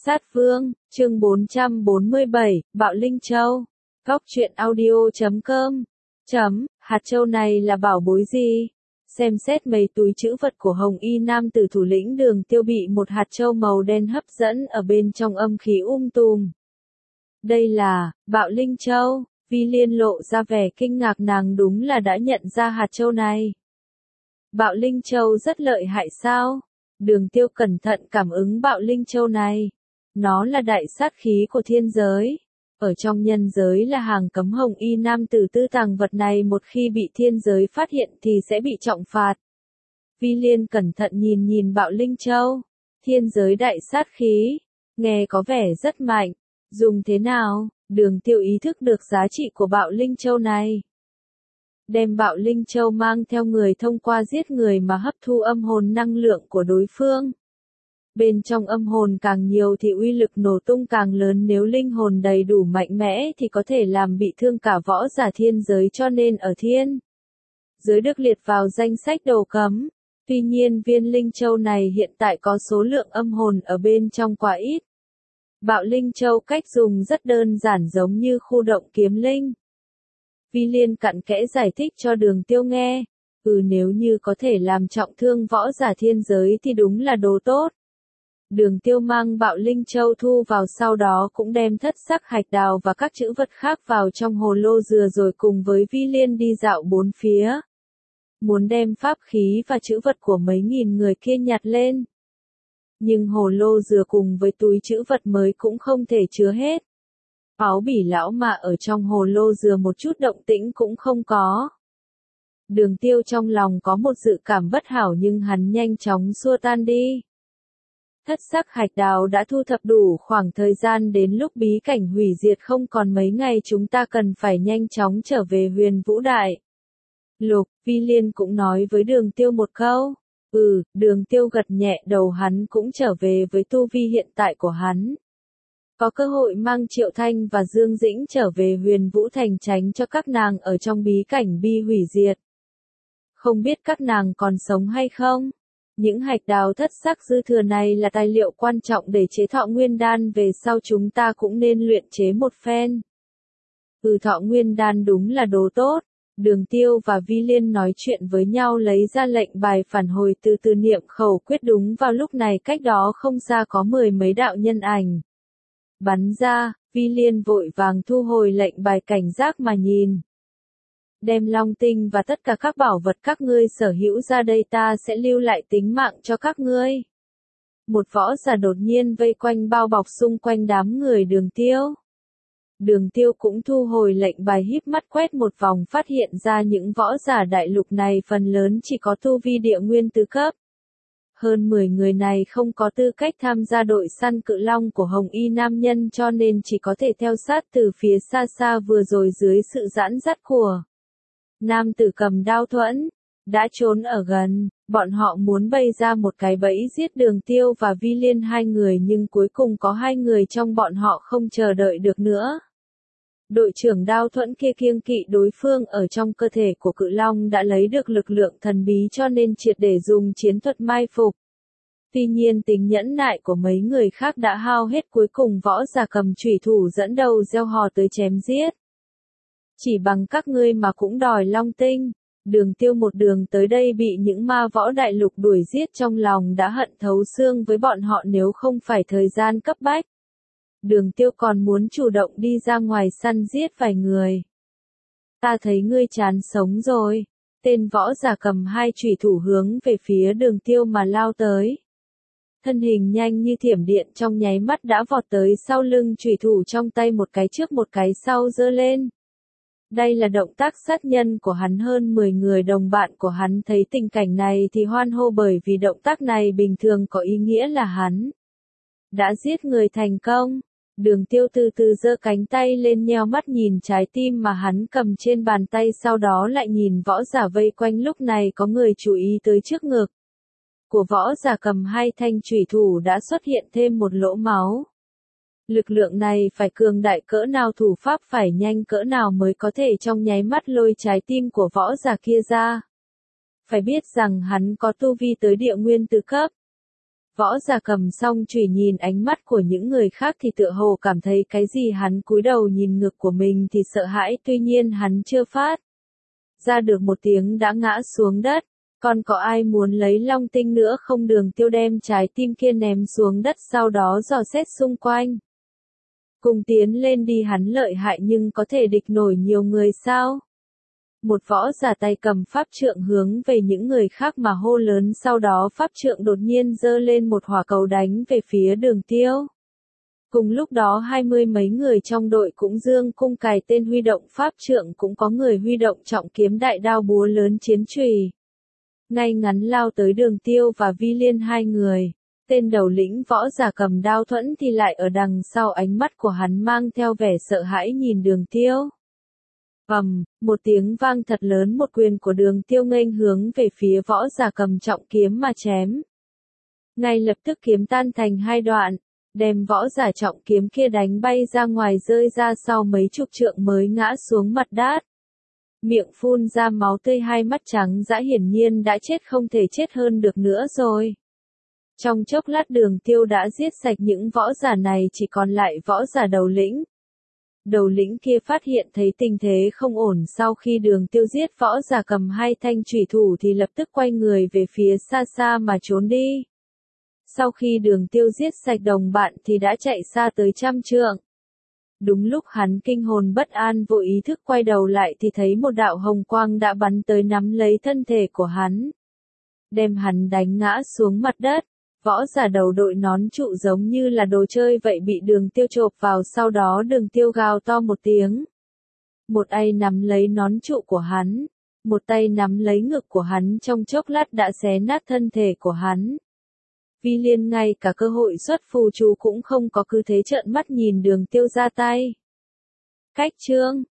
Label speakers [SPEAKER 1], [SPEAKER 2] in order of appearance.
[SPEAKER 1] Sát Vương, chương 447, Bạo Linh Châu. Góc truyện audio.com. Hạt châu này là bảo bối gì? Xem xét mấy túi trữ vật của Hồng Y nam tử thủ lĩnh Đường Tiêu bị một hạt châu màu đen hấp dẫn ở bên trong âm khí tùm. Đây là, Bạo Linh Châu. Vi Liên lộ ra vẻ kinh ngạc, nàng đúng là đã nhận ra hạt châu này. Bạo Linh Châu rất lợi hại sao? Đường Tiêu cẩn thận cảm ứng Bạo Linh Châu này. Nó là đại sát khí của thiên giới. Ở trong nhân giới là hàng cấm. Hồng Y nam tử tư tàng vật này một khi bị thiên giới phát hiện thì sẽ bị trọng phạt. Vi Liên cẩn thận nhìn Bạo Linh Châu. Thiên giới đại sát khí. Nghe có vẻ rất mạnh. Dùng thế nào? Đường Tiêu ý thức được giá trị của Bạo Linh Châu này. Đem Bạo Linh Châu mang theo người thông qua giết người mà hấp thu âm hồn năng lượng của đối phương. Bên trong âm hồn càng nhiều thì uy lực nổ tung càng lớn, nếu linh hồn đầy đủ mạnh mẽ thì có thể làm bị thương cả võ giả thiên giới, cho nên ở thiên giới được liệt vào danh sách đồ cấm. Tuy nhiên viên Linh Châu này hiện tại có số lượng âm hồn ở bên trong quá ít. Bạo Linh Châu cách dùng rất đơn giản, giống như khu động kiếm linh. Vi Liên cặn kẽ giải thích cho Đường Tiêu nghe. Nếu như có thể làm trọng thương võ giả thiên giới thì đúng là đồ tốt. Đường Tiêu mang Bạo Linh Châu thu vào, sau đó cũng đem thất sắc hạch đào và các chữ vật khác vào trong hồ lô dừa, rồi cùng với Vi Liên đi dạo bốn phía. Muốn đem pháp khí và chữ vật của mấy nghìn người kia nhặt lên. Nhưng hồ lô dừa cùng với túi chữ vật mới cũng không thể chứa hết. Áo bỉ lão mà ở trong hồ lô dừa một chút động tĩnh cũng không có. Đường Tiêu trong lòng có một dự cảm bất hảo, nhưng hắn nhanh chóng xua tan đi. Thất sắc hạch đào đã thu thập đủ khoảng thời gian, đến lúc bí cảnh hủy diệt không còn mấy ngày, chúng ta cần phải nhanh chóng trở về Huyền Vũ Đại Lục. Vi Liên cũng nói với Đường Tiêu một câu. Đường Tiêu gật nhẹ đầu, hắn cũng trở về với tu vi hiện tại của hắn. Có cơ hội mang Triệu Thanh và Dương Dĩnh trở về Huyền Vũ Thành, tránh cho các nàng ở trong bí cảnh bi hủy diệt. Không biết các nàng còn sống hay không? Những hạch đào thất sắc dư thừa này là tài liệu quan trọng để chế Thọ Nguyên Đan, về sau chúng ta cũng nên luyện chế một phen. Thọ Nguyên Đan đúng là đồ tốt. Đường Tiêu và Vi Liên nói chuyện với nhau, lấy ra lệnh bài phản hồi, từ niệm khẩu quyết. Đúng vào lúc này cách đó không xa có 10 mấy đạo nhân ảnh bắn ra. Vi Liên vội vàng thu hồi lệnh bài, cảnh giác mà nhìn. Đem Long Tinh và tất cả các bảo vật các ngươi sở hữu ra đây, ta sẽ lưu lại tính mạng cho các ngươi. Một võ giả đột nhiên vây quanh, bao bọc xung quanh đám người Đường Tiêu. Đường Tiêu cũng thu hồi lệnh bài, híp mắt quét một vòng, phát hiện ra những võ giả đại lục này phần lớn chỉ có tu vi địa nguyên tứ cấp. Hơn 10 người này không có tư cách tham gia đội săn cự long của Hồng Y nam nhân, cho nên chỉ có thể theo sát từ phía xa xa. Vừa rồi dưới sự dẫn dắt của nam tử cầm đao thuẫn đã trốn ở gần, bọn họ muốn bày ra một cái bẫy giết Đường Tiêu và Vi Liên hai người, nhưng cuối cùng có hai người trong bọn họ không chờ đợi được nữa. Đội trưởng đao thuẫn kia kiêng kỵ đối phương ở trong cơ thể của cự long đã lấy được lực lượng thần bí, cho nên triệt để dùng chiến thuật mai phục. Tuy nhiên tính nhẫn nại của mấy người khác đã hao hết, cuối cùng võ giả cầm chủy thủ dẫn đầu reo hò tới chém giết. Chỉ bằng các ngươi mà cũng đòi Long Tinh. Đường Tiêu một đường tới đây bị những ma võ đại lục đuổi giết, trong lòng đã hận thấu xương với bọn họ, nếu không phải thời gian cấp bách. Đường Tiêu còn muốn chủ động đi ra ngoài săn giết vài người. Ta thấy ngươi chán sống rồi. Tên võ giả cầm hai chủy thủ hướng về phía Đường Tiêu mà lao tới. Thân hình nhanh như thiểm điện, trong nháy mắt đã vọt tới sau lưng, chủy thủ trong tay một cái trước một cái sau giơ lên. Đây là động tác sát nhân của hắn. Hơn 10 người đồng bạn của hắn thấy tình cảnh này thì hoan hô, bởi vì động tác này bình thường có ý nghĩa là hắn đã giết người thành công. Đường Tiêu từ từ giơ cánh tay lên, nheo mắt nhìn trái tim mà hắn cầm trên bàn tay, sau đó lại nhìn võ giả vây quanh. Lúc này có người chú ý tới trước ngực của võ giả cầm hai thanh chủy thủ đã xuất hiện thêm một lỗ máu. Lực lượng này phải cường đại cỡ nào, thủ pháp phải nhanh cỡ nào mới có thể trong nháy mắt lôi trái tim của võ giả kia ra. Phải biết rằng hắn có tu vi tới địa nguyên tứ cấp. Võ Giả cầm xong chùy nhìn ánh mắt của những người khác thì tựa hồ cảm thấy cái gì, hắn cúi đầu nhìn ngực của mình thì sợ hãi, tuy nhiên hắn chưa phát ra được một tiếng đã ngã xuống đất. Còn có ai muốn lấy long tinh nữa không? Đường Tiêu đem trái tim kia ném xuống đất, sau đó dò xét xung quanh. Cùng tiến lên đi, hắn lợi hại nhưng có thể địch nổi nhiều người sao? Một võ giả tay cầm pháp trượng hướng về những người khác mà hô lớn, sau đó pháp trượng đột nhiên giơ lên một hỏa cầu đánh về phía Đường Tiêu. Cùng lúc đó 20 mấy người trong đội cũng dương cung cài tên, huy động pháp trượng, cũng có người huy động trọng kiếm, đại đao, búa lớn, chiến chùy. Ngay ngắn lao tới Đường Tiêu và Vi Liên hai người. Tên đầu lĩnh võ giả cầm đao Thuẫn thì lại ở đằng sau, ánh mắt của hắn mang theo vẻ sợ hãi nhìn Đường Tiêu. Một tiếng vang thật lớn, một quyền của Đường Tiêu nghênh hướng về phía võ giả cầm trọng kiếm mà chém. Ngay lập tức kiếm tan thành hai đoạn, đem võ giả trọng kiếm kia đánh bay ra ngoài, rơi ra sau mấy chục trượng mới ngã xuống mặt đất. Miệng phun ra máu tươi, hai mắt trắng dã, hiển nhiên đã chết, không thể chết hơn được nữa rồi. Trong chốc lát Đường Tiêu đã giết sạch những võ giả này, chỉ còn lại võ giả đầu lĩnh. Đầu lĩnh kia phát hiện thấy tình thế không ổn, sau khi Đường Tiêu giết võ giả cầm hai thanh chủy thủ thì lập tức quay người về phía xa xa mà trốn đi. Sau khi Đường Tiêu giết sạch đồng bạn thì đã chạy xa tới 100 trượng. Đúng lúc hắn kinh hồn bất an vô ý thức quay đầu lại thì thấy một đạo hồng quang đã bắn tới, nắm lấy thân thể của hắn, đem hắn đánh ngã xuống mặt đất. Võ giả đầu đội nón trụ giống như là đồ chơi vậy bị Đường Tiêu chộp vào, sau đó Đường Tiêu gào to một tiếng. Một tay nắm lấy nón trụ của hắn, một tay nắm lấy ngực của hắn, trong chốc lát đã xé nát thân thể của hắn. Vi Liên ngay cả cơ hội xuất phù chú cũng không có, cứ thế trợn mắt nhìn Đường Tiêu ra tay. Cách chương